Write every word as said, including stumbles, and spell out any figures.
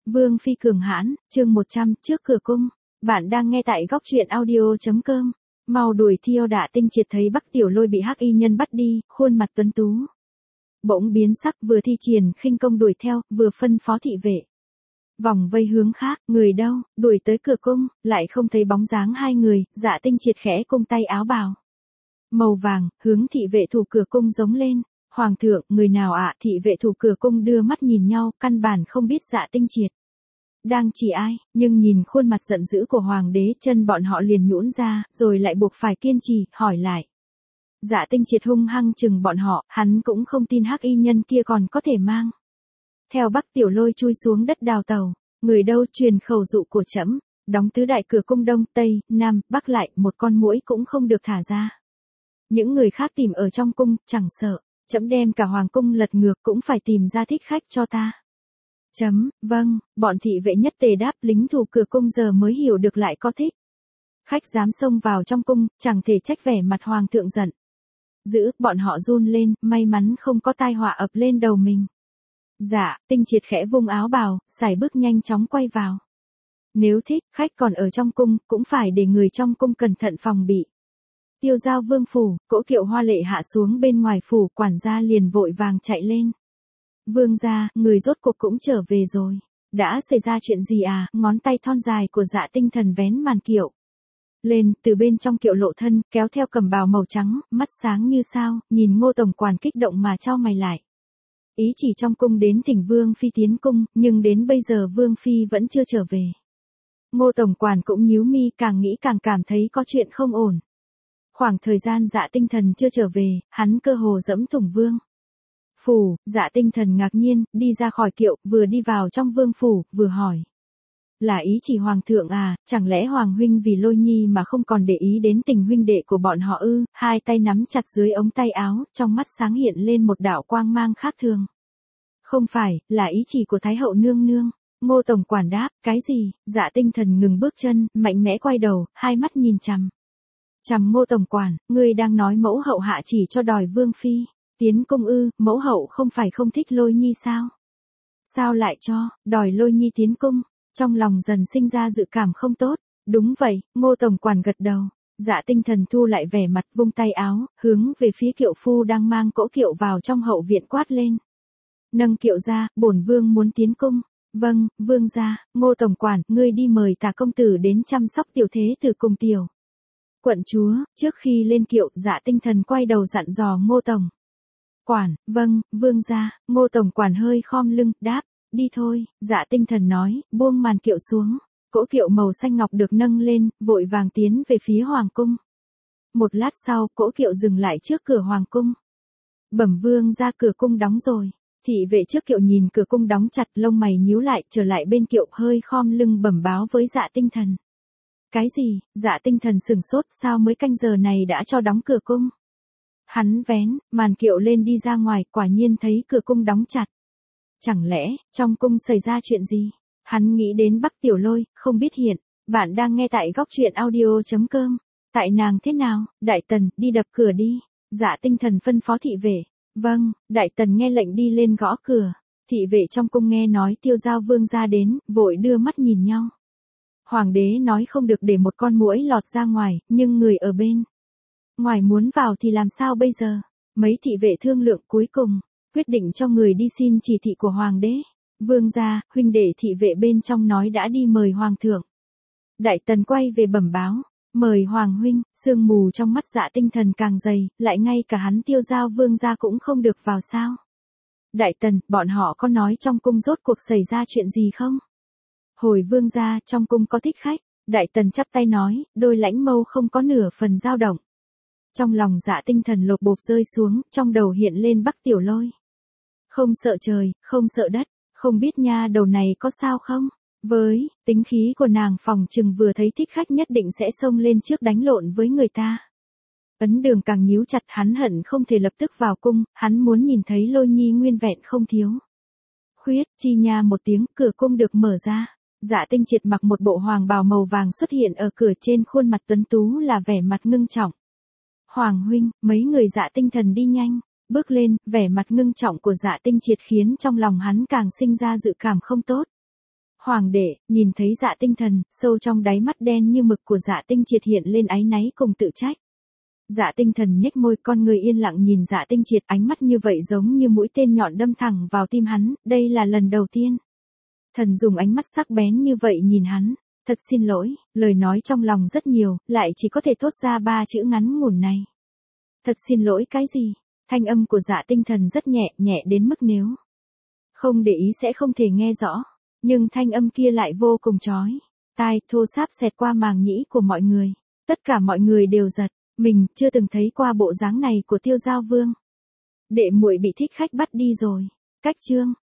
Vương phi cường hãn, chương một trăm, trước cửa cung. Bạn đang nghe tại góc truyện audio.com. Mau đuổi Thiêu Đạ Tinh Triệt thấy Bắc Tiểu Lôi bị hắc y nhân bắt đi, khuôn mặt tuấn tú bỗng biến sắc, vừa thi triển khinh công đuổi theo, vừa phân phó thị vệ vòng vây hướng khác. Người đâu? Đuổi tới cửa cung, lại không thấy bóng dáng hai người. Dạ Tinh Triệt khẽ cung tay áo bào màu vàng, hướng thị vệ thủ cửa cung giống lên. Hoàng thượng, người nào ạ? Thị vệ thủ cửa cung đưa mắt nhìn nhau, căn bản không biết Dạ Tinh Triệt đang chỉ ai, nhưng nhìn khuôn mặt giận dữ của hoàng đế, chân bọn họ liền nhũn ra, rồi lại buộc phải kiên trì, hỏi lại. Dạ Tinh Triệt hung hăng chừng bọn họ, hắn cũng không tin hắc y nhân kia còn có thể mang theo Bắc Tiểu Lôi chui xuống đất đào tàu. Người đâu? Truyền khẩu dụ của trẫm, đóng tứ đại cửa cung đông, tây, nam, bắc lại, một con muỗi cũng không được thả ra. Những người khác tìm ở trong cung, chẳng sợ trẫm đem cả hoàng cung lật ngược cũng phải tìm ra thích khách cho ta. Chấm, vâng, bọn thị vệ nhất tề đáp. Lính thủ cửa cung giờ mới hiểu được lại có thích khách dám xông vào trong cung, chẳng thể trách vẻ mặt hoàng thượng giận dữ. Bọn họ run lên, may mắn không có tai họa ập lên đầu mình. Dạ, Tinh Triệt khẽ vung áo bào, sải bước nhanh chóng quay vào. Nếu thích khách còn ở trong cung, cũng phải để người trong cung cẩn thận phòng bị. Tiêu Giao vương phủ, cỗ kiệu hoa lệ hạ xuống bên ngoài phủ, quản gia liền vội vàng chạy lên. Vương gia, người rốt cuộc cũng trở về rồi. Đã xảy ra chuyện gì à? Ngón tay thon dài của Dạ Tinh Thần vén màn kiệu lên, từ bên trong kiệu lộ thân, kéo theo cẩm bào màu trắng, mắt sáng như sao, nhìn Ngô tổng quản kích động mà chau mày lại. Ý chỉ trong cung đến thỉnh Vương phi tiến cung, nhưng đến bây giờ Vương phi vẫn chưa trở về. Ngô tổng quản cũng nhíu mi, càng nghĩ càng cảm thấy có chuyện không ổn. Khoảng thời gian Dạ Tinh Thần chưa trở về, hắn cơ hồ dẫm thủng vương phủ. Dạ Tinh Thần ngạc nhiên, đi ra khỏi kiệu, vừa đi vào trong vương phủ, vừa hỏi. Là ý chỉ hoàng thượng à? Chẳng lẽ hoàng huynh vì Lôi Nhi mà không còn để ý đến tình huynh đệ của bọn họ ư? Hai tay nắm chặt dưới ống tay áo, trong mắt sáng hiện lên một đạo quang mang khác thường. Không phải, là ý chỉ của Thái hậu nương nương. Ngô tổng quản đáp. Cái gì? Dạ Tinh Thần ngừng bước chân, mạnh mẽ quay đầu, hai mắt nhìn chằm chằm Ngô tổng quản. Ngươi đang nói mẫu hậu hạ chỉ cho đòi vương phi tiến cung ư? Mẫu hậu không phải không thích Lôi Nhi sao? Sao lại cho đòi Lôi Nhi tiến cung? Trong lòng dần sinh ra dự cảm không tốt. Đúng vậy, Ngô tổng quản gật đầu. Dạ Tinh Thần thu lại vẻ mặt, vung tay áo, hướng về phía kiệu phu đang mang cỗ kiệu vào trong hậu viện quát lên. Nâng kiệu ra, bổn vương muốn tiến cung. Vâng, vương gia. Ngô tổng quản, ngươi đi mời Tả công tử đến chăm sóc tiểu thế tử cùng tiểu quận chúa. Trước khi lên kiệu, Dạ Tinh Thần quay đầu dặn dò Ngô tổng quản. Vâng, vương gia. Ngô tổng quản hơi khom lưng, đáp. Đi thôi. Dạ Tinh Thần nói, buông màn kiệu xuống. Cỗ kiệu màu xanh ngọc được nâng lên, vội vàng tiến về phía hoàng cung. Một lát sau, cỗ kiệu dừng lại trước cửa hoàng cung. Bẩm vương gia, cửa cung đóng rồi. Thị vệ trước kiệu nhìn cửa cung đóng chặt, lông mày nhíu lại, trở lại bên kiệu, hơi khom lưng bẩm báo với Dạ Tinh Thần. Cái gì? Dạ Tinh Thần sửng sốt, sao mới canh giờ này đã cho đóng cửa cung? Hắn vén màn kiệu lên đi ra ngoài, quả nhiên thấy cửa cung đóng chặt. Chẳng lẽ trong cung xảy ra chuyện gì? Hắn nghĩ đến Bắc Tiểu Lôi, không biết hiện. Bạn đang nghe tại góc truyện audio.com. Tại nàng thế nào? Đại tần, đi đập cửa đi. Dạ Tinh Thần phân phó thị vệ. Vâng. Đại tần nghe lệnh đi lên gõ cửa. Thị vệ trong cung nghe nói Tiêu Giao vương gia đến, vội đưa mắt nhìn nhau. Hoàng đế nói không được để một con muỗi lọt ra ngoài, nhưng người ở bên ngoài muốn vào thì làm sao bây giờ? Mấy thị vệ thương lượng cuối cùng quyết định cho người đi xin chỉ thị của hoàng đế. Vương gia, huynh đệ thị vệ bên trong nói đã đi mời hoàng thượng. Đại tần quay về bẩm báo. Mời hoàng huynh. Sương mù trong mắt Dạ Tinh Thần càng dày, lại ngay cả hắn Tiêu Giao vương gia cũng không được vào sao? Đại tần, bọn họ có nói trong cung rốt cuộc xảy ra chuyện gì không? Hồi vương gia, trong cung có thích khách. Đại tần chắp tay nói, đôi lãnh mâu không có nửa phần dao động. Trong lòng Dạ Tinh Thần lột bột rơi xuống, trong đầu hiện lên Bắc Tiểu Lôi. Không sợ trời, không sợ đất, không biết nha đầu này có sao không? Với tính khí của nàng, phòng chừng vừa thấy thích khách nhất định sẽ xông lên trước đánh lộn với người ta. Ấn Đường càng nhíu chặt, hắn hận không thể lập tức vào cung, hắn muốn nhìn thấy Lôi Nhi nguyên vẹn không thiếu khuyết. Chi nha một tiếng, cửa cung được mở ra. Dạ Tinh Triệt mặc một bộ hoàng bào màu vàng xuất hiện ở cửa, trên khuôn mặt tuấn tú là vẻ mặt ngưng trọng. Hoàng huynh, mấy người Dạ Tinh Thần đi nhanh bước lên, vẻ mặt ngưng trọng của Dạ Tinh Triệt khiến trong lòng hắn càng sinh ra dự cảm không tốt. Hoàng đệ, nhìn thấy Dạ Tinh Thần, sâu trong đáy mắt đen như mực của Dạ Tinh Triệt hiện lên áy náy cùng tự trách. Dạ Tinh Thần nhếch môi, con người yên lặng nhìn Dạ Tinh Triệt, ánh mắt như vậy giống như mũi tên nhọn đâm thẳng vào tim hắn, đây là lần đầu tiên. Thần dùng ánh mắt sắc bén như vậy nhìn hắn, thật xin lỗi, lời nói trong lòng rất nhiều, lại chỉ có thể thốt ra ba chữ ngắn ngủn này. Thật xin lỗi cái gì? Thanh âm của Dạ Tinh Thần rất nhẹ, nhẹ đến mức nếu không để ý sẽ không thể nghe rõ, nhưng thanh âm kia lại vô cùng chói tai, thô sáp xẹt qua màng nhĩ của mọi người. Tất cả mọi người đều giật mình, chưa từng thấy qua bộ dáng này của Tiêu Giao Vương. Đệ muội bị thích khách bắt đi rồi. Cách chương